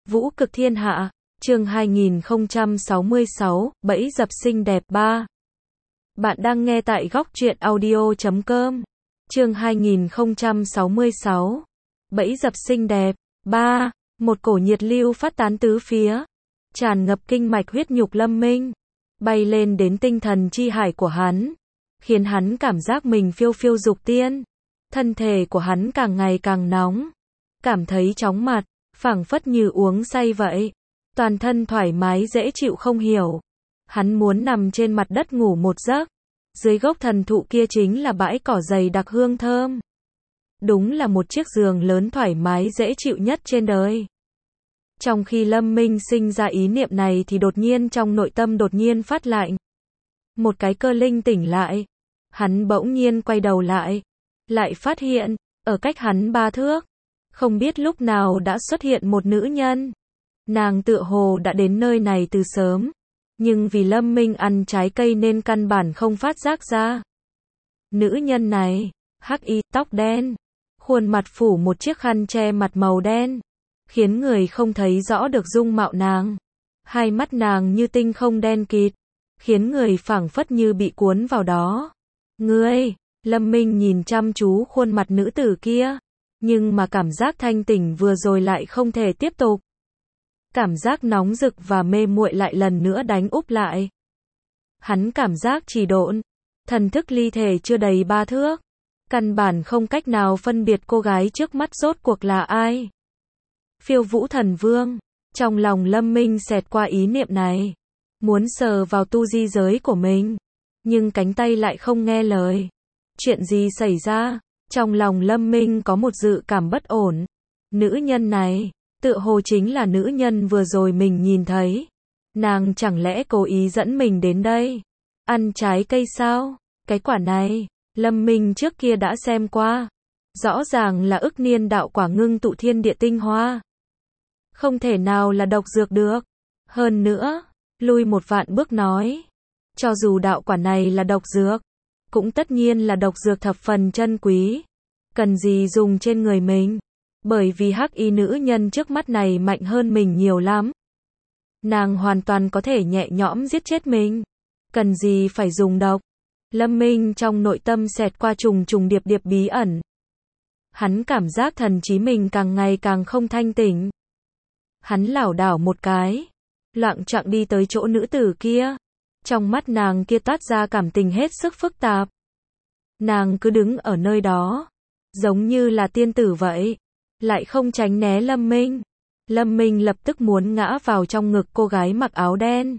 Vũ cực thiên hạ, chương 2066, bẫy dập xinh đẹp 3. Bạn đang nghe tại góc truyện audio.com. Chương 2066, bẫy dập xinh đẹp 3. Một cổ nhiệt lưu phát tán tứ phía, tràn ngập kinh mạch huyết nhục Lâm Minh, bay lên đến tinh thần chi hải của hắn, khiến hắn cảm giác mình phiêu phiêu dục tiên. Thân thể của hắn càng ngày càng nóng, cảm thấy chóng mặt, phảng phất như uống say vậy. Toàn thân thoải mái dễ chịu không hiểu. Hắn muốn nằm trên mặt đất ngủ một giấc. Dưới gốc thần thụ kia chính là bãi cỏ dày đặc hương thơm. Đúng là một chiếc giường lớn thoải mái dễ chịu nhất trên đời. Trong khi Lâm Minh sinh ra ý niệm này thì đột nhiên trong nội tâm đột nhiên phát lạnh. Một cái cơ linh tỉnh lại. Hắn bỗng nhiên quay đầu lại phát hiện, ở cách hắn 3 thước, không biết lúc nào đã xuất hiện một nữ nhân. Nàng tựa hồ đã đến nơi này từ sớm, nhưng vì Lâm Minh ăn trái cây nên căn bản không phát giác ra. Nữ nhân này, hắc y, tóc đen, khuôn mặt phủ một chiếc khăn che mặt màu đen, khiến người không thấy rõ được dung mạo nàng. Hai mắt nàng như tinh không đen kịt, khiến người phảng phất như bị cuốn vào đó. Ngươi, Lâm Minh nhìn chăm chú khuôn mặt nữ tử kia, nhưng mà cảm giác thanh tỉnh vừa rồi lại không thể tiếp tục. Cảm giác nóng rực và mê muội lại lần nữa đánh úp lại. Hắn cảm giác trì độn, thần thức ly thể chưa đầy 3 thước, căn bản không cách nào phân biệt cô gái trước mắt rốt cuộc là ai. Phiêu Vũ Thần Vương, trong lòng Lâm Minh xẹt qua ý niệm này, muốn sờ vào tu di giới của mình, nhưng cánh tay lại không nghe lời. Chuyện gì xảy ra? Trong lòng Lâm Minh có một dự cảm bất ổn. Nữ nhân này, tựa hồ chính là nữ nhân vừa rồi mình nhìn thấy. Nàng chẳng lẽ cố ý dẫn mình đến đây? Ăn trái cây sao? Cái quả này, Lâm Minh trước kia đã xem qua. Rõ ràng là ức niên đạo quả ngưng tụ thiên địa tinh hoa. Không thể nào là độc dược được. Hơn nữa, lui một vạn bước nói. Cho dù đạo quả này là độc dược, cũng tất nhiên là độc dược thập phần chân quý. Cần gì dùng trên người mình? Bởi vì hắc y nữ nhân trước mắt này mạnh hơn mình nhiều lắm. Nàng hoàn toàn có thể nhẹ nhõm giết chết mình. Cần gì phải dùng độc? Lâm Minh trong nội tâm xẹt qua trùng trùng điệp điệp bí ẩn. Hắn cảm giác thần trí mình càng ngày càng không thanh tỉnh. Hắn lảo đảo một cái, loạng choạng đi tới chỗ nữ tử kia. Trong mắt nàng kia toát ra cảm tình hết sức phức tạp. Nàng cứ đứng ở nơi đó, giống như là tiên tử vậy, lại không tránh né Lâm Minh. Lâm Minh lập tức muốn ngã vào trong ngực cô gái mặc áo đen.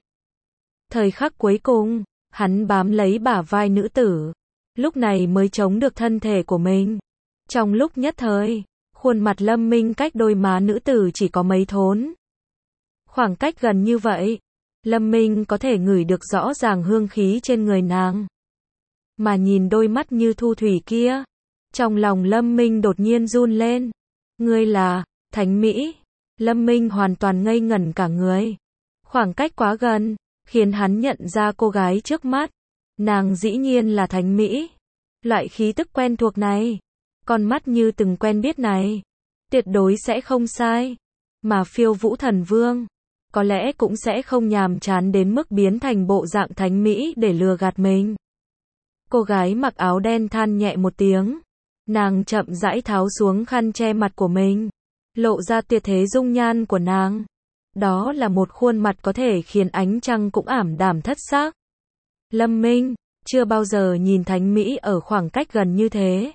Thời khắc cuối cùng, hắn bám lấy bả vai nữ tử, lúc này mới chống được thân thể của mình. Trong lúc nhất thời, khuôn mặt Lâm Minh cách đôi má nữ tử chỉ có mấy thốn. Khoảng cách gần như vậy, Lâm Minh có thể ngửi được rõ ràng hương khí trên người nàng. Mà nhìn đôi mắt như thu thủy kia, trong lòng Lâm Minh đột nhiên run lên. Ngươi là Thánh Mỹ? Lâm Minh hoàn toàn ngây ngẩn cả người. Khoảng cách quá gần, khiến hắn nhận ra cô gái trước mắt. Nàng dĩ nhiên là Thánh Mỹ. Loại khí tức quen thuộc này, con mắt như từng quen biết này, tuyệt đối sẽ không sai. Mà Phiêu Vũ Thần Vương, có lẽ cũng sẽ không nhàm chán đến mức biến thành bộ dạng Thánh Mỹ để lừa gạt mình. Cô gái mặc áo đen than nhẹ một tiếng. Nàng chậm rãi tháo xuống khăn che mặt của mình, lộ ra tuyệt thế dung nhan của nàng. Đó là một khuôn mặt có thể khiến ánh trăng cũng ảm đạm thất xác. Lâm Minh chưa bao giờ nhìn Thánh Mỹ ở khoảng cách gần như thế.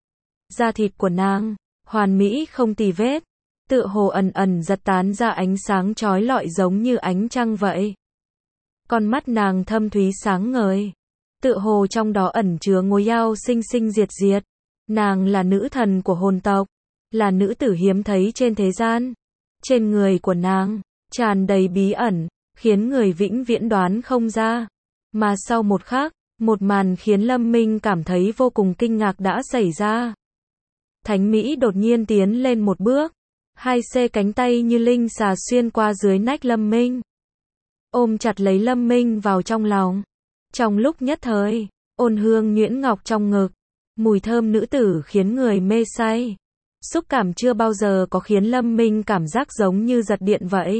Da thịt của nàng, hoàn mỹ không tì vết, tựa hồ ẩn ẩn giật tán ra ánh sáng chói lọi giống như ánh trăng vậy. Con mắt nàng thâm thúy sáng ngời, tựa hồ trong đó ẩn chứa ngôi ao sinh sinh diệt diệt. Nàng là nữ thần của hồn tộc, là nữ tử hiếm thấy trên thế gian. Trên người của nàng, tràn đầy bí ẩn, khiến người vĩnh viễn đoán không ra. Mà sau một khắc, một màn khiến Lâm Minh cảm thấy vô cùng kinh ngạc đã xảy ra. Thánh Mỹ đột nhiên tiến lên một bước, hai xê cánh tay như linh xà xuyên qua dưới nách Lâm Minh, ôm chặt lấy Lâm Minh vào trong lòng. Trong lúc nhất thời, ôn hương nhuyễn ngọc trong ngực, mùi thơm nữ tử khiến người mê say. Xúc cảm chưa bao giờ có khiến Lâm Minh cảm giác giống như giật điện vậy.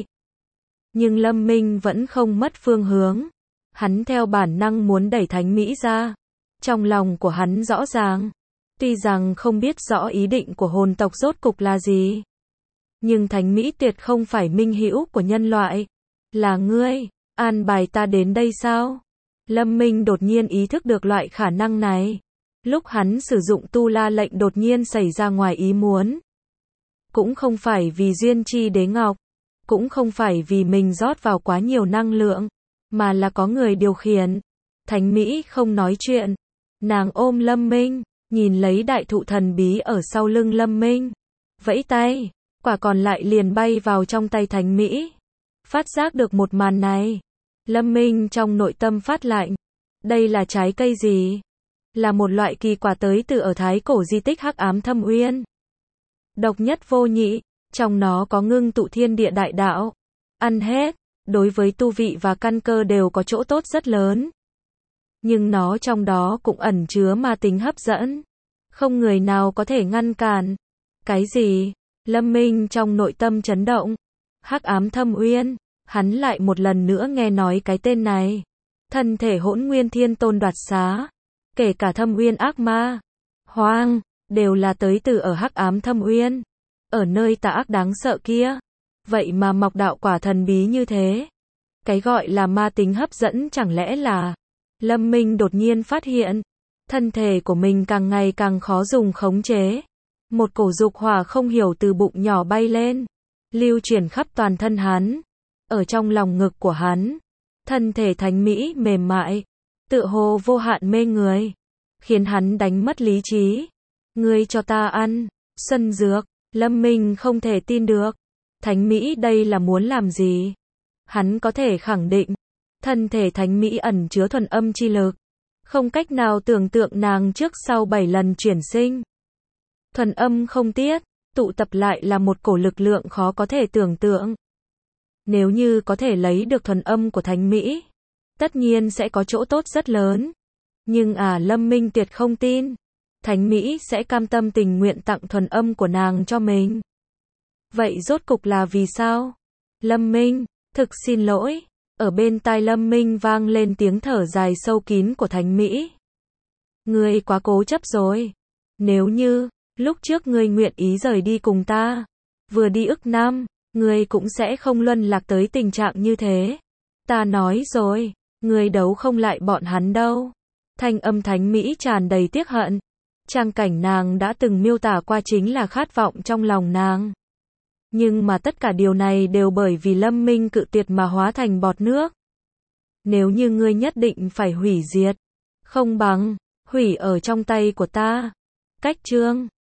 Nhưng Lâm Minh vẫn không mất phương hướng. Hắn theo bản năng muốn đẩy Thánh Mỹ ra. Trong lòng của hắn rõ ràng. Tuy rằng không biết rõ ý định của hồn tộc rốt cục là gì. Nhưng Thánh Mỹ tuyệt không phải minh hữu của nhân loại. Là ngươi, an bài ta đến đây sao? Lâm Minh đột nhiên ý thức được loại khả năng này. Lúc hắn sử dụng tu la lệnh đột nhiên xảy ra ngoài ý muốn. Cũng không phải vì duyên chi đế ngọc. Cũng không phải vì mình rót vào quá nhiều năng lượng. Mà là có người điều khiển. Thánh Mỹ không nói chuyện. Nàng ôm Lâm Minh, nhìn lấy đại thụ thần bí ở sau lưng Lâm Minh. Vẫy tay, quả còn lại liền bay vào trong tay Thánh Mỹ. Phát giác được một màn này. Lâm Minh trong nội tâm phát lạnh. Đây là trái cây gì? Là một loại kỳ quả tới từ ở thái cổ di tích Hắc Ám Thâm Uyên. Độc nhất vô nhị, trong nó có ngưng tụ thiên địa đại đạo. Ăn hết, đối với tu vị và căn cơ đều có chỗ tốt rất lớn. Nhưng nó trong đó cũng ẩn chứa ma tính hấp dẫn. Không người nào có thể ngăn cản. Cái gì? Lâm Minh trong nội tâm chấn động. Hắc Ám Thâm Uyên, hắn lại một lần nữa nghe nói cái tên này. Thân thể Hỗn Nguyên Thiên Tôn đoạt xá, kể cả Thâm Uyên ác ma, hoang, đều là tới từ ở Hắc Ám Thâm Uyên. Ở nơi tà ác đáng sợ kia. Vậy mà mọc đạo quả thần bí như thế. Cái gọi là ma tính hấp dẫn chẳng lẽ là... Lâm Minh đột nhiên phát hiện, thân thể của mình càng ngày càng khó dùng khống chế. Một cổ dục hỏa không hiểu từ bụng nhỏ bay lên, lưu chuyển khắp toàn thân hắn. Ở trong lòng ngực của hắn, thân thể Thánh Mỹ mềm mại, tựa hồ vô hạn mê người, khiến hắn đánh mất lý trí. Ngươi cho ta ăn, xuân dược, Lâm Minh không thể tin được. Thánh Mỹ đây là muốn làm gì? Hắn có thể khẳng định, thân thể Thánh Mỹ ẩn chứa thuần âm chi lực. Không cách nào tưởng tượng nàng trước sau 7 lần chuyển sinh. Thuần âm không tiết, tụ tập lại là một cổ lực lượng khó có thể tưởng tượng. Nếu như có thể lấy được thuần âm của Thánh Mỹ, tất nhiên sẽ có chỗ tốt rất lớn. Nhưng Lâm Minh tuyệt không tin. Thánh Mỹ sẽ cam tâm tình nguyện tặng thuần âm của nàng cho mình. Vậy rốt cục là vì sao? Lâm Minh, thực xin lỗi. Ở bên tai Lâm Minh vang lên tiếng thở dài sâu kín của Thánh Mỹ. Ngươi quá cố chấp rồi. Nếu như, lúc trước ngươi nguyện ý rời đi cùng ta, vừa đi ức năm, ngươi cũng sẽ không luân lạc tới tình trạng như thế. Ta nói rồi, ngươi đấu không lại bọn hắn đâu. Thanh âm Thánh Mỹ tràn đầy tiếc hận. Trang cảnh nàng đã từng miêu tả qua chính là khát vọng trong lòng nàng. Nhưng mà tất cả điều này đều bởi vì Lâm Minh cự tuyệt mà hóa thành bọt nước. Nếu như ngươi nhất định phải hủy diệt, không bằng hủy ở trong tay của ta. Cách chương